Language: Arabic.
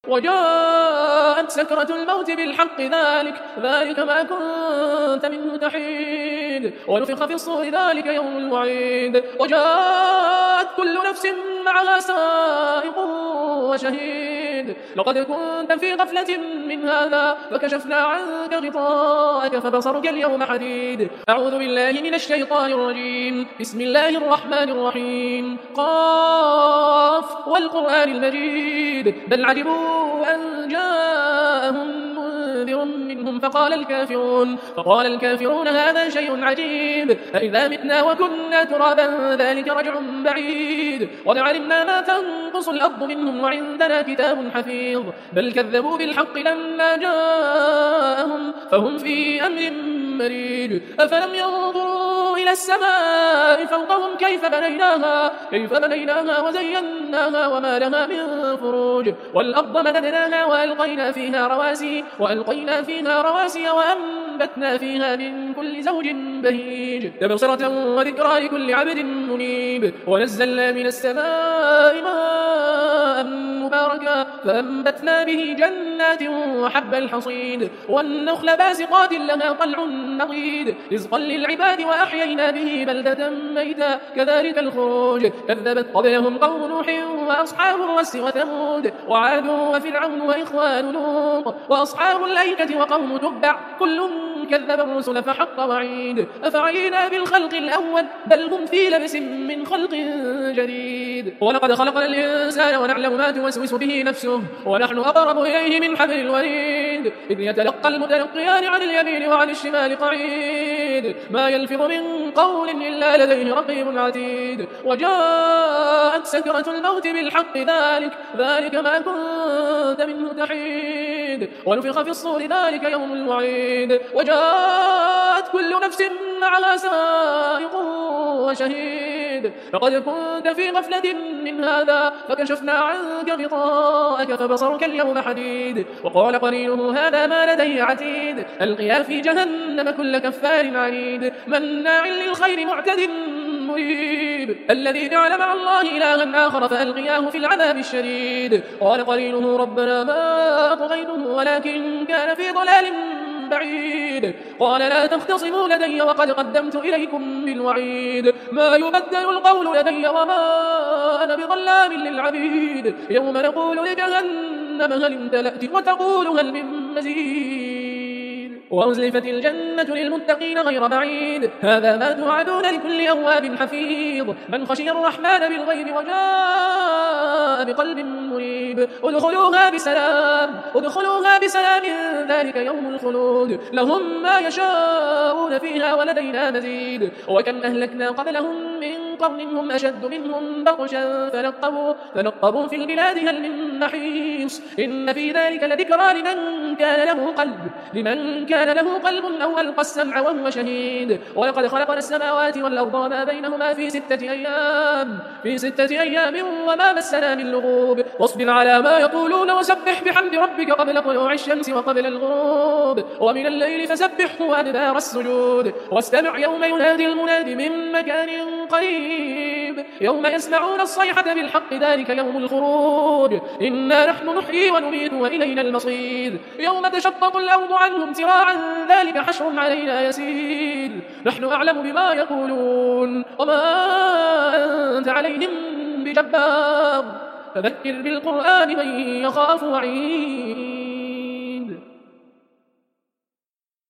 وجاءت سكرة الموت بالحق ذلك ما كنت منه تحيد ونفخ في الصور ذلك يوم الوعيد وجاءت كل نفس معها سائق وشهيد لقد كنت في غفلة من هذا فكشفنا عنك غطاءك فبصرك اليوم حديد. أعوذ بالله من الشيطان الرجيم. بسم الله الرحمن الرحيم. قاف والقرآن المجيد بل عجبوا أن جاءهم منذر منهم فقال الكافرون هذا شيء عجيب أئذا متنا وكنا ترابا ذلك رجع بعيد قد علمنا ما تنقص الأرض منهم وعندنا كتاب حفيظ بل كذبوا بالحق لما جاءهم فهم في أمر مريج. أفلم ينظروا إلى السماء فوقهم كيف بنيناها وزيناها وما لها من فروج والأرض مددناها وألقينا فيها رواسي وأنبتنا فيها من كل زوج بهيج تبصرة وذكرى لكل عبد منيب ونزلنا من السماء ماء مباركا فأنبتنا به جنات وحب الحصيد والنخل باسقات لها طلع نضيد رزقا للعباد وأحيينا به بلدة ميتا كذلك الخروج كذبت قبلهم قوم نوح وأصحاب الرس وثمود وعاد وفرعون وإخوان لوط وأصحاب الأيكة وقوم تبع كل كذب الرسل فحق وعيد أفعينا بالخلق الأول بل هم في لبس من خلق جديد ولقد خلقنا الإنسان ونعلم ما توسوس به نفسه ونحن أقرب إليه من حبل الوريد إذ يتلقى المتلقيان عن اليمين وعن الشمال قعيد ما يلفظ من قول إلا لديه رقيب عتيد وجاءت سكرة الموت بالحق ذلك ما كنت منه تحيد ونفخ في الصور ذلك يوم الوعيد وجاءت كل نفس معها سائق وشهيد لقد كنت في غفلة من هذا فكشفنا عنك غطاءك فبصرك اليوم حديد وقال قرينه هذا ما لدي عتيد ألقيا في جهنم كل كفار عنيد مناع للخير معتد مريب الذي جعل مع الله إلها آخر فألقياه في العذاب الشديد قال قرينه ربنا ما أطغيته ولكن كان في ضلال بعيد قال لا تختصموا لدي وقد قدمت إليكم بالوعيد ما يبدل القول لدي وما أنا بظلام للعبيد يوم نقول لجهنم هل امتلأت وتقول هل من مزيد وأزلفت الجنة للمتقين غير بعيد هذا ما توعدون لكل أواب حفيظ من خشي الرحمن بالغيب وجاء بقلب منيب ادخلوها بسلام ذلك يوم الخلود لهم ما يشاءون فيها ولدينا مزيد وكم أهلكنا قبلهم من قرن هم أشد منهم بطشا فنقبوا في البلاد هل من محيص إن في ذلك لذكرى لمن كان له قلب أو ألقى السمع وهو شهيد ولقد خلقنا السماوات والأرض وما بينهما في 6 أيام وما مسنا من لغوب واصبر على ما يقولون وسبح بحمد ربك قبل طلوع الشمس وقبل الغروب ومن الليل فسبحه وأدبار السجود واستمع يوم ينادي المناد من مكان قريب يوم يسمعون الصيحة بالحق ذلك يوم الخروج إنا نحن نحيي ونميت وإلينا المصير يوم تشقق الأرض عنهم سراعا ذلك حشر علينا يسير نحن أعلم بما يقولون وما أنت عليهم بجبار فذكر بالقرآن من يخاف وعيد